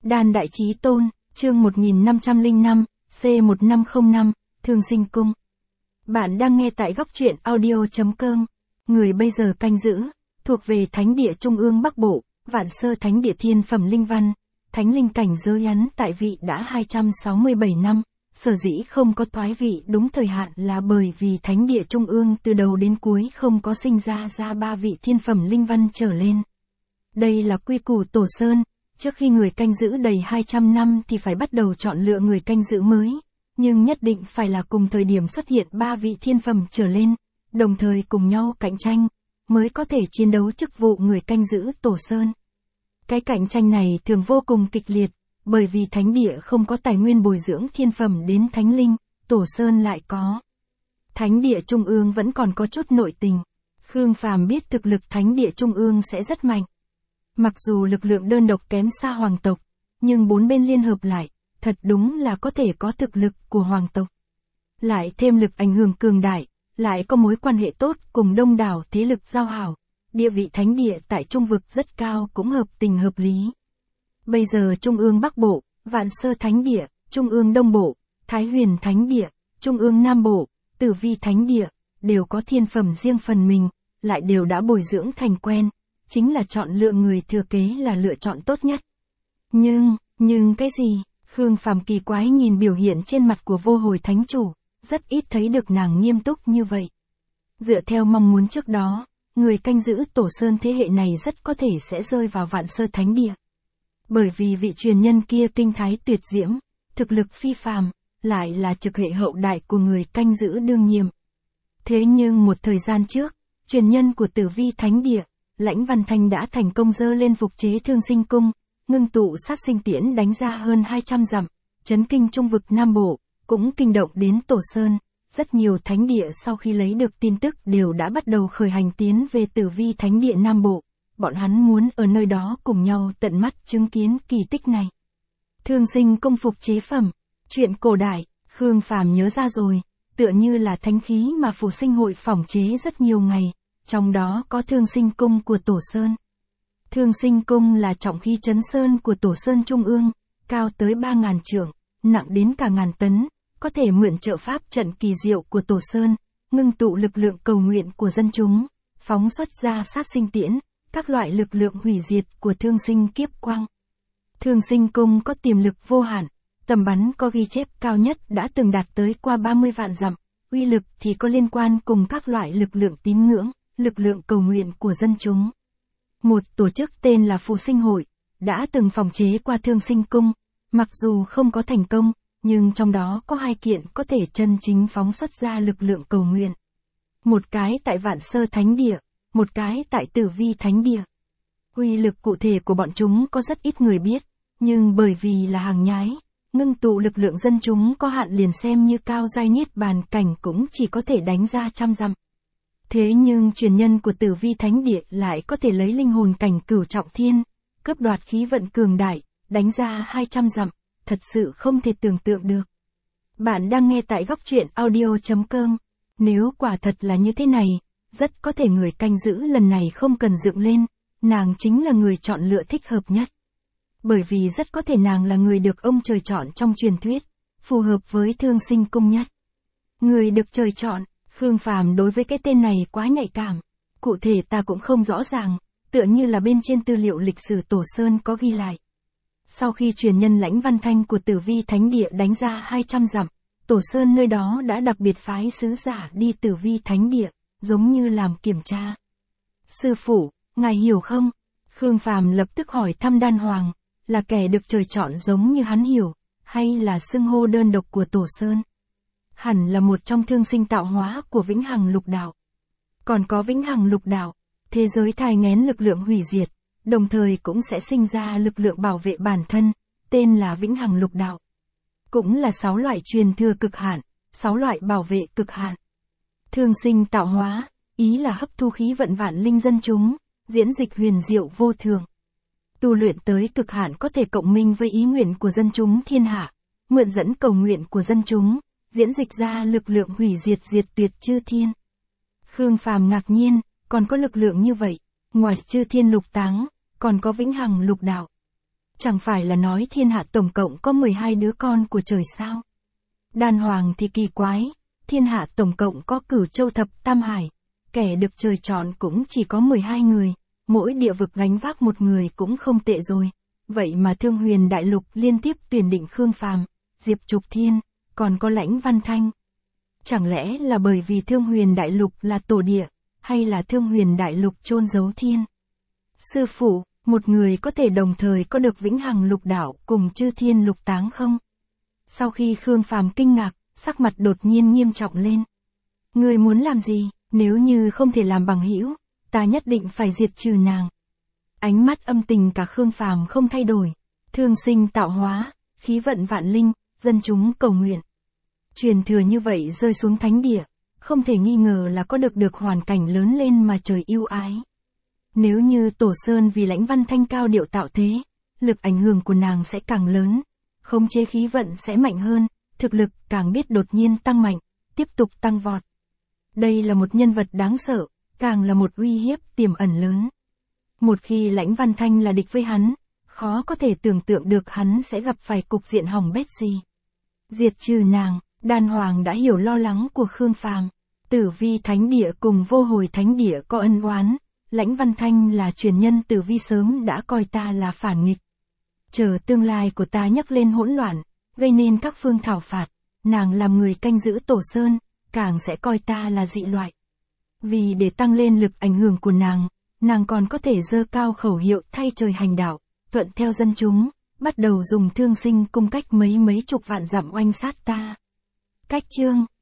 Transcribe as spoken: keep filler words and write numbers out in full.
Đan Đại Chí Tôn, chương một nghìn năm trăm lẻ năm, C một nghìn năm trăm lẻ năm, Thương Sinh Cung. Bạn đang nghe tại góc truyện audio.com. Người bây giờ canh giữ, thuộc về Thánh địa Trung ương Bắc Bộ, Vạn Sơ Thánh địa Thiên Phẩm Linh Văn, Thánh Linh cảnh giới ấn tại vị đã hai trăm sáu mươi bảy năm, sở dĩ không có thoái vị đúng thời hạn là bởi vì Thánh địa Trung ương từ đầu đến cuối không có sinh ra ra ba vị Thiên Phẩm Linh Văn trở lên. Đây là quy củ Tổ Sơn, trước khi người canh giữ đầy hai trăm năm thì phải bắt đầu chọn lựa người canh giữ mới, nhưng nhất định phải là cùng thời điểm xuất hiện ba vị thiên phẩm trở lên, đồng thời cùng nhau cạnh tranh, mới có thể chiến đấu chức vụ người canh giữ Tổ Sơn. Cái cạnh tranh này thường vô cùng kịch liệt, bởi vì Thánh địa không có tài nguyên bồi dưỡng thiên phẩm đến Thánh Linh, Tổ Sơn lại có. Thánh địa Trung ương vẫn còn có chút nội tình. Khương Phàm biết thực lực Thánh địa Trung ương sẽ rất mạnh. Mặc dù lực lượng đơn độc kém xa hoàng tộc, nhưng bốn bên liên hợp lại, thật đúng là có thể có thực lực của hoàng tộc. Lại thêm lực ảnh hưởng cường đại, lại có mối quan hệ tốt cùng đông đảo thế lực giao hảo, địa vị Thánh địa tại Trung vực rất cao cũng hợp tình hợp lý. Bây giờ Trung ương Bắc Bộ, Vạn Sơ Thánh địa, Trung ương Đông Bộ, Thái Huyền Thánh địa, Trung ương Nam Bộ, Tử Vi Thánh địa, đều có thiên phẩm riêng phần mình, lại đều đã bồi dưỡng thành quen, chính là chọn lựa người thừa kế là lựa chọn tốt nhất. Nhưng, nhưng cái gì? Khương Phàm kỳ quái nhìn biểu hiện trên mặt của Vô Hồi Thánh chủ, rất ít thấy được nàng nghiêm túc như vậy. Dựa theo mong muốn trước đó, người canh giữ Tổ Sơn thế hệ này rất có thể sẽ rơi vào Vạn Sơ Thánh địa. Bởi vì vị truyền nhân kia kinh thái tuyệt diễm, thực lực phi phàm, lại là trực hệ hậu đại của người canh giữ đương nhiệm. Thế nhưng một thời gian trước, truyền nhân của Tử Vi Thánh địa, Lãnh Văn Thanh đã thành công dơ lên phục chế Thương Sinh Cung, ngưng tụ sát sinh tiễn đánh ra hơn hai trăm dặm, chấn kinh Trung vực Nam Bộ, cũng kinh động đến Tổ Sơn. Rất nhiều thánh địa sau khi lấy được tin tức đều đã bắt đầu khởi hành tiến về Tử Vi Thánh địa Nam Bộ. Bọn hắn muốn ở nơi đó cùng nhau tận mắt chứng kiến kỳ tích này. Thương Sinh Cung phục chế phẩm, chuyện cổ đại, Khương Phàm nhớ ra rồi, tựa như là thánh khí mà Phù Sinh hội phỏng chế rất nhiều ngày, trong đó có Thương Sinh Cung của Tổ Sơn. Thương Sinh Cung là trọng khí trấn sơn của Tổ Sơn Trung ương, cao tới ba ngàn trượng, nặng đến cả ngàn tấn, có thể mượn trợ pháp trận kỳ diệu của Tổ Sơn, ngưng tụ lực lượng cầu nguyện của dân chúng, phóng xuất ra sát sinh tiễn, các loại lực lượng hủy diệt của Thương Sinh kiếp quang. Thương Sinh Cung có tiềm lực vô hạn, tầm bắn có ghi chép cao nhất đã từng đạt tới qua ba mươi vạn dặm, uy lực thì có liên quan cùng các loại lực lượng tín ngưỡng, lực lượng cầu nguyện của dân chúng. Một tổ chức tên là Phù Sinh hội, đã từng phòng chế qua Thương Sinh Cung, mặc dù không có thành công, nhưng trong đó có hai kiện có thể chân chính phóng xuất ra lực lượng cầu nguyện. Một cái tại Vạn Sơ Thánh địa, một cái tại Tử Vi Thánh địa. Uy lực cụ thể của bọn chúng có rất ít người biết, nhưng bởi vì là hàng nhái, ngưng tụ lực lượng dân chúng có hạn liền xem như cao giai niết bàn cảnh cũng chỉ có thể đánh ra trăm dặm. Thế nhưng truyền nhân của Tử Vi Thánh địa lại có thể lấy linh hồn cảnh cửu trọng thiên, cướp đoạt khí vận cường đại, đánh ra hai trăm dặm, thật sự không thể tưởng tượng được. Bạn đang nghe tại góc truyện audio.com. Nếu quả thật là như thế này, rất có thể người canh giữ lần này không cần dựng lên, nàng chính là người chọn lựa thích hợp nhất. Bởi vì rất có thể nàng là người được ông trời chọn trong truyền thuyết, phù hợp với Thương Sinh Cung nhất. Người được trời chọn, Khương Phàm đối với cái tên này quá nhạy cảm. Cụ thể ta cũng không rõ ràng, tựa như là bên trên tư liệu lịch sử Tổ Sơn có ghi lại. Sau khi truyền nhân Lãnh Văn Thanh của Tử Vi Thánh địa đánh ra hai trăm dặm, Tổ Sơn nơi đó đã đặc biệt phái sứ giả đi Tử Vi Thánh địa, giống như làm kiểm tra. Sư phụ, ngài hiểu không? Khương Phàm lập tức hỏi thăm Đan Hoàng, là kẻ được trời chọn giống như hắn hiểu, hay là xưng hô đơn độc của Tổ Sơn? Hẳn là một trong thương sinh tạo hóa của Vĩnh Hằng Lục Đạo. Còn có Vĩnh Hằng Lục Đạo, thế giới thai nghén lực lượng hủy diệt, đồng thời cũng sẽ sinh ra lực lượng bảo vệ bản thân, tên là Vĩnh Hằng Lục Đạo. Cũng là sáu loại truyền thừa cực hạn, sáu loại bảo vệ cực hạn. Thương sinh tạo hóa, ý là hấp thu khí vận vạn linh dân chúng, diễn dịch huyền diệu vô thường. Tu luyện tới cực hạn có thể cộng minh với ý nguyện của dân chúng thiên hạ, mượn dẫn cầu nguyện của dân chúng, diễn dịch ra lực lượng hủy diệt diệt tuyệt chư thiên. Khương Phàm ngạc nhiên, còn có lực lượng như vậy, ngoài chư thiên lục táng, còn có Vĩnh Hằng Lục Đạo. Chẳng phải là nói thiên hạ tổng cộng có mười hai đứa con của trời sao? Đan Hoàng thì kỳ quái, thiên hạ tổng cộng có Cửu Châu thập tam hải, kẻ được trời chọn cũng chỉ có mười hai người, mỗi địa vực gánh vác một người cũng không tệ rồi. Vậy mà Thương Huyền Đại Lục liên tiếp tuyển định Khương Phàm, Diệp Trục Thiên, còn có Lãnh Văn Thanh. Chẳng lẽ là bởi vì Thương Huyền Đại Lục là tổ địa, hay là Thương Huyền Đại Lục chôn giấu thiên? Sư phụ, một người có thể đồng thời có được vĩnh hằng lục đạo cùng chư thiên lục táng không? Sau khi Khương Phàm kinh ngạc, sắc mặt đột nhiên nghiêm trọng lên. Ngươi muốn làm gì? Nếu như không thể làm bằng hữu, ta nhất định phải diệt trừ nàng. Ánh mắt âm tình cả Khương Phàm không thay đổi. Thương sinh tạo hóa, khí vận vạn linh, dân chúng cầu nguyện. Truyền thừa như vậy rơi xuống thánh địa, không thể nghi ngờ là có được được hoàn cảnh lớn lên mà trời yêu ái. Nếu như Tổ Sơn vì Lãnh Văn Thanh cao điệu tạo thế, lực ảnh hưởng của nàng sẽ càng lớn, khống chế khí vận sẽ mạnh hơn, thực lực càng biết đột nhiên tăng mạnh, tiếp tục tăng vọt. Đây là một nhân vật đáng sợ, càng là một uy hiếp tiềm ẩn lớn. Một khi Lãnh Văn Thanh là địch với hắn, khó có thể tưởng tượng được hắn sẽ gặp phải cục diện hỏng bét gì. Diệt trừ nàng, Đan Hoàng đã hiểu lo lắng của Khương Phàm. Tử Vi Thánh Địa cùng Vô Hồi Thánh Địa có ân oán, Lãnh Văn Thanh là truyền nhân Tử Vi sớm đã coi ta là phản nghịch. Chờ tương lai của ta nhắc lên hỗn loạn, gây nên các phương thảo phạt, nàng làm người canh giữ Tổ Sơn, càng sẽ coi ta là dị loại. Vì để tăng lên lực ảnh hưởng của nàng, nàng còn có thể giơ cao khẩu hiệu thay trời hành đạo, thuận theo dân chúng, bắt đầu dùng thương sinh cung cách mấy mấy chục vạn dặm oanh sát ta. Cách chương